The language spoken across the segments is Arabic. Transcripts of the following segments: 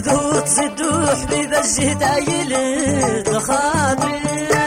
وهدو تزدو حبيب الجهد يلد خاطري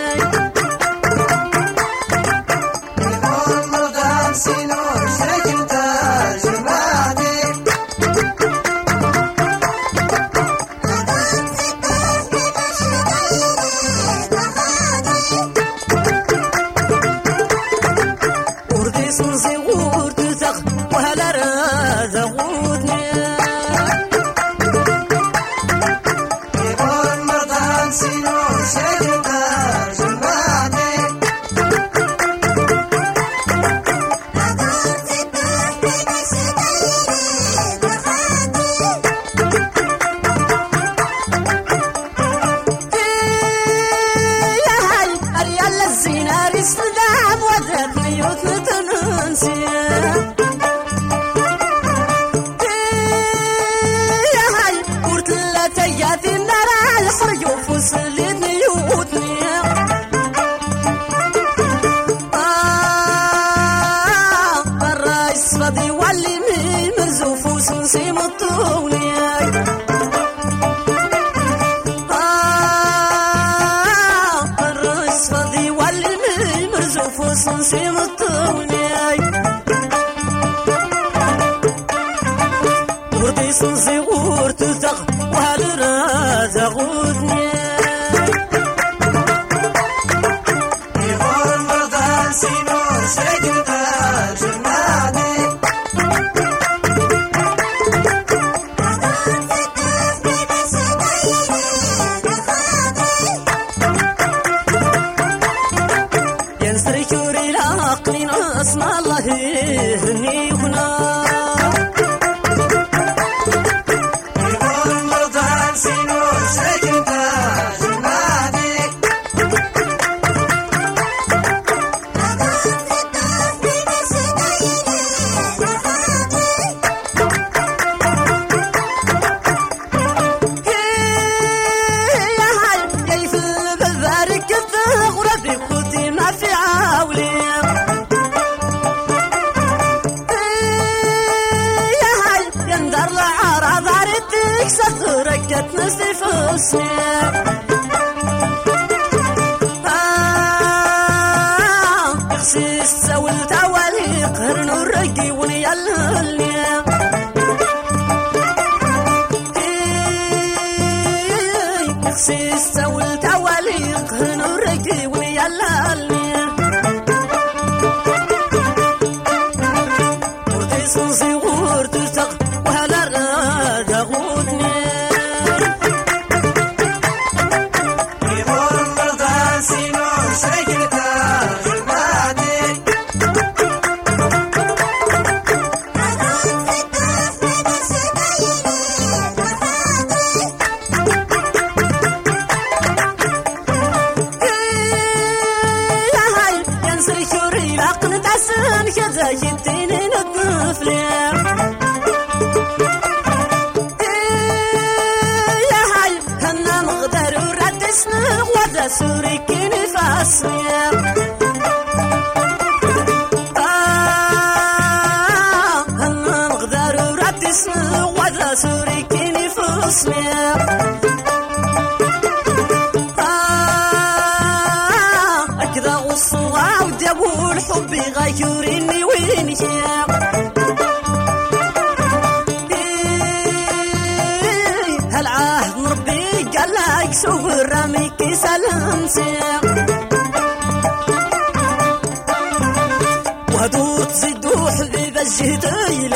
وهدو تزدو حبيب الجهد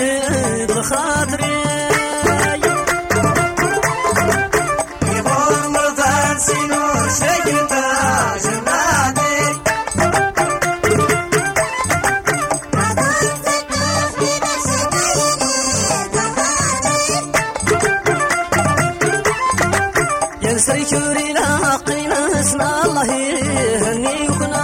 يلد خاطري سيشوري لاقينا اسم الله يهني وكنا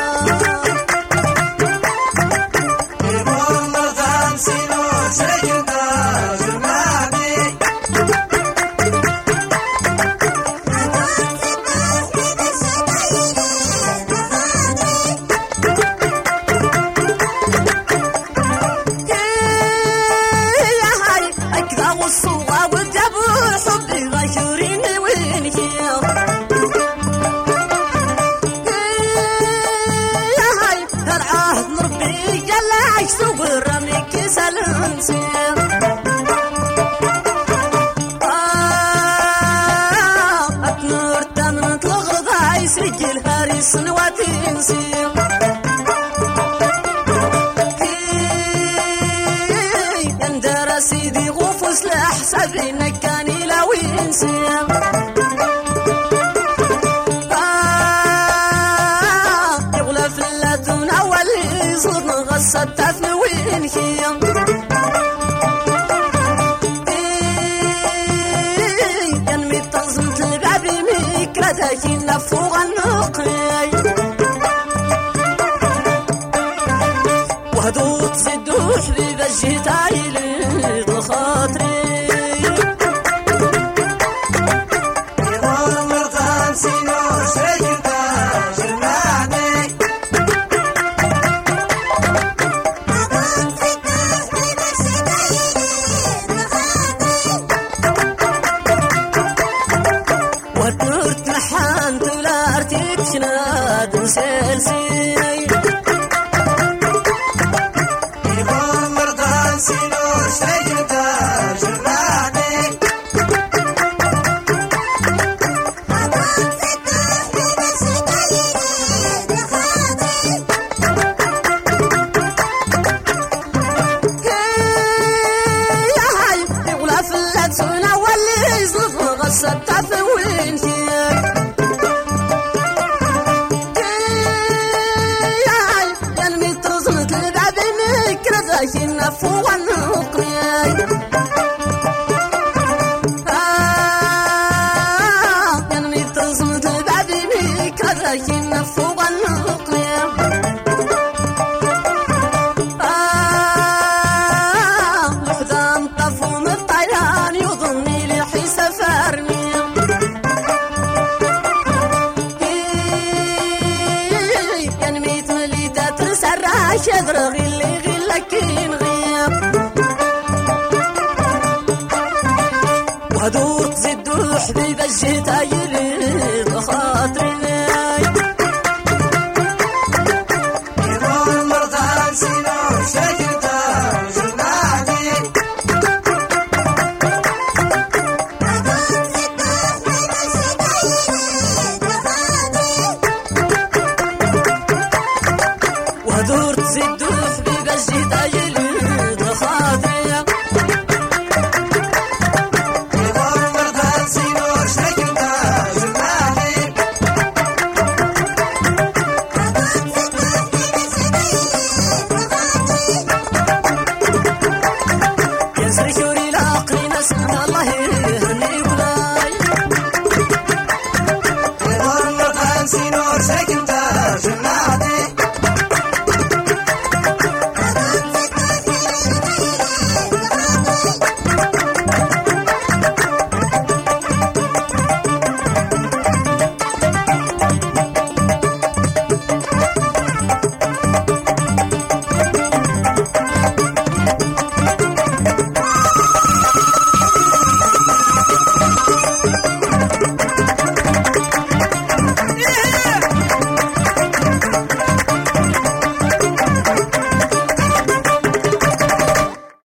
يقول مرضان سينو سيدا جمادي يا هاي اكذا والصوغة والجبو حبي في سنواتي نسير يندر سيدي غفوس لحسابي نكاني لوين سير يغلى في اللاتون أول يزور غصت في وين خيام ينمي تنظمت البابي ميكرة كينا فوق النقي وهدوط زدو حبيب الجيتاي لي خاطري ودرت محان ولا ارتيك شناد وسلسي ستة وين ينمي ترزمت الباب مكرة كينا فوق النقياي ينمي ترزمت الباب مكرة كينا فوق النقياي لحظة طفو من الطيران يظني لي حي سفرني شذر غلي غلكين غياب وهدوط زدو حبيب الجيتاي لي خاطري